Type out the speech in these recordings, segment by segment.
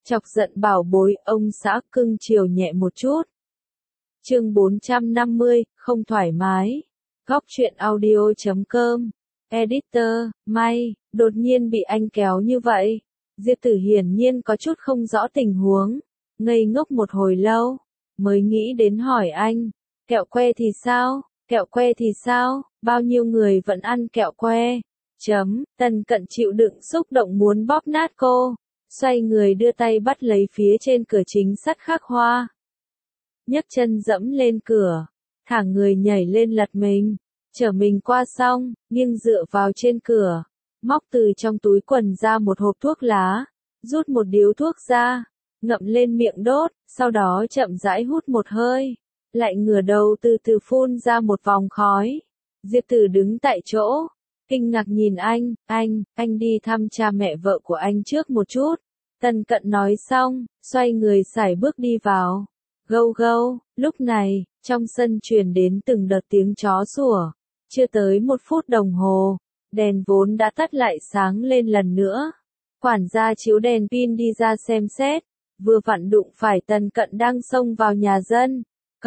Chọc giận bảo bối, ông xã cưng chiều nhẹ một chút. Chương 450, không thoải mái. Góc truyện audio.com. Editor, May, đột nhiên bị anh kéo như vậy. Diệp Tử hiển nhiên có chút không rõ tình huống. Ngây ngốc một hồi lâu, mới nghĩ đến hỏi anh. Kẹo que thì sao? Kẹo que thì sao? Bao nhiêu người vẫn ăn kẹo que? Tần Cận chịu đựng xúc động muốn bóp nát cô. Xoay người đưa tay bắt lấy phía trên cửa chính sắt khắc hoa. Nhấc chân dẫm lên cửa, thả người nhảy lên lật mình, chở mình qua xong, nghiêng dựa vào trên cửa, móc từ trong túi quần ra một hộp thuốc lá, rút một điếu thuốc ra, ngậm lên miệng đốt, sau đó chậm rãi hút một hơi, lại ngửa đầu từ từ phun ra một vòng khói. Diệp Tử đứng tại chỗ, kinh ngạc nhìn anh đi thăm cha mẹ vợ của anh trước một chút. Tần Cận nói xong, xoay người sải bước đi vào. Gâu gâu, lúc này, trong sân truyền đến từng đợt tiếng chó sủa. Chưa tới 1 phút đồng hồ, đèn vốn đã tắt lại sáng lên lần nữa. Quản gia chiếu đèn pin đi ra xem xét, vừa vặn đụng phải Tần Cận đang xông vào nhà dân.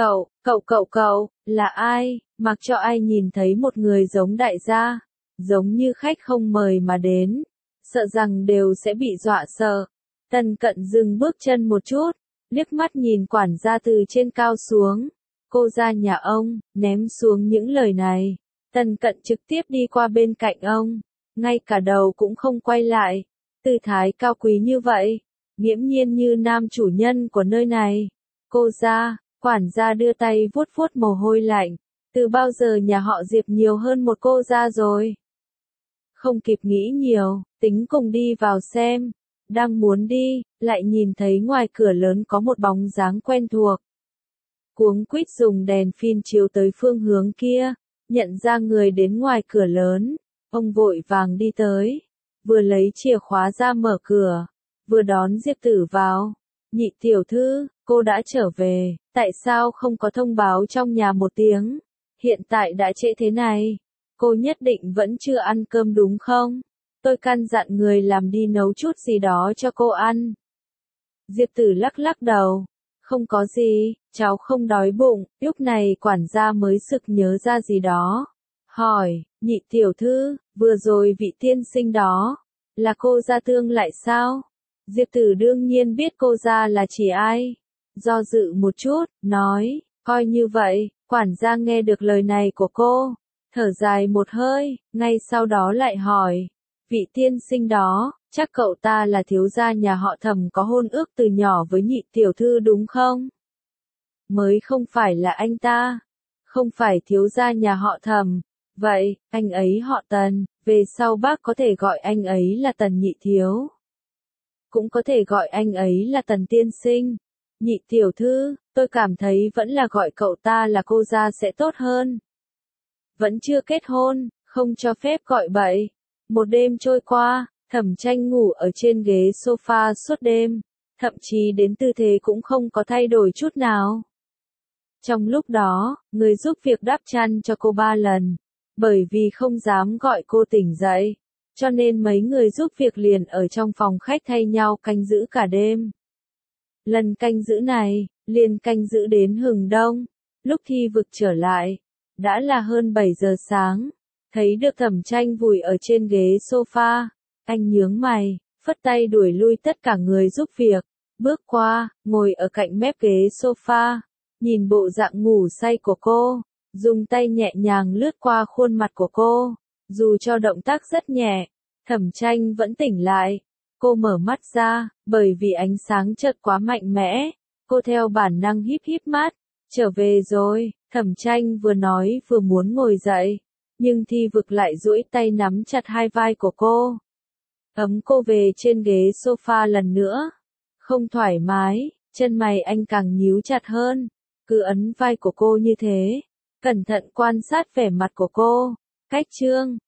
Cậu, là ai, mặc cho ai nhìn thấy một người giống đại gia, giống như khách không mời mà đến, sợ rằng đều sẽ bị dọa sợ. Tần Cận dừng bước chân một chút, liếc mắt nhìn quản gia từ trên cao xuống. Cô ra nhà ông, ném xuống những lời này. Tần Cận trực tiếp đi qua bên cạnh ông, ngay cả đầu cũng không quay lại. Tư thái cao quý như vậy, nghiễm nhiên như nam chủ nhân của nơi này. Cô ra, quản gia đưa tay vuốt vuốt mồ hôi lạnh. Từ bao giờ nhà họ Diệp nhiều hơn một cô ra rồi? Không kịp nghĩ nhiều, tính cùng đi vào xem. Đang muốn đi, lại nhìn thấy ngoài cửa lớn có một bóng dáng quen thuộc. Cuống quýt dùng đèn pin chiếu tới phương hướng kia, nhận ra người đến ngoài cửa lớn, ông vội vàng đi tới, vừa lấy chìa khóa ra mở cửa, vừa đón Diệp Tử vào. Nhị tiểu thư, cô đã trở về, tại sao không có thông báo trong nhà một tiếng? Hiện tại đã trễ thế này, cô nhất định vẫn chưa ăn cơm đúng không? Tôi căn dặn người làm đi nấu chút gì đó cho cô ăn. Diệp Tử lắc lắc đầu. Không có gì, cháu không đói bụng. Lúc này quản gia mới sực nhớ ra gì đó. Hỏi, nhị tiểu thư, vừa rồi vị tiên sinh đó, là cô Gia Tương lại sao? Diệp Tử đương nhiên biết cô Gia là chỉ ai. Do dự một chút, nói, coi như vậy. Quản gia nghe được lời này của cô, thở dài một hơi, ngay sau đó lại hỏi. Vị tiên sinh đó, chắc cậu ta là thiếu gia nhà họ Thẩm có hôn ước từ nhỏ với nhị tiểu thư đúng không? Mới không phải là anh ta. Không phải thiếu gia nhà họ Thẩm. Vậy, anh ấy họ Tần, về sau bác có thể gọi anh ấy là Tần nhị thiếu. Cũng có thể gọi anh ấy là Tần tiên sinh. Nhị tiểu thư, tôi cảm thấy vẫn là gọi cậu ta là cô gia sẽ tốt hơn. Vẫn chưa kết hôn, không cho phép gọi bậy. Một đêm trôi qua, Thẩm Tranh ngủ ở trên ghế sofa suốt đêm, thậm chí đến tư thế cũng không có thay đổi chút nào. Trong lúc đó, người giúp việc đắp chăn cho cô 3 lần, bởi vì không dám gọi cô tỉnh dậy, cho nên mấy người giúp việc liền ở trong phòng khách thay nhau canh giữ cả đêm. Lần canh giữ này, liền canh giữ đến hừng đông, lúc Thi Vực trở lại, đã là hơn 7 giờ sáng. Thấy được Thẩm Tranh vùi ở trên ghế sofa, anh nhướng mày, phất tay đuổi lui tất cả người giúp việc, bước qua, ngồi ở cạnh mép ghế sofa, nhìn bộ dạng ngủ say của cô, dùng tay nhẹ nhàng lướt qua khuôn mặt của cô, dù cho động tác rất nhẹ, Thẩm Tranh vẫn tỉnh lại. Cô mở mắt ra, bởi vì ánh sáng chợt quá mạnh mẽ, cô theo bản năng híp híp mắt, trở về rồi. Thẩm Tranh vừa nói vừa muốn ngồi dậy. Nhưng Thi Vực lại duỗi tay nắm chặt hai vai của cô. Ấm cô về trên ghế sofa lần nữa. Không thoải mái, chân mày anh càng nhíu chặt hơn. Cứ ấn vai của cô như thế. Cẩn thận quan sát vẻ mặt của cô. Cách chương,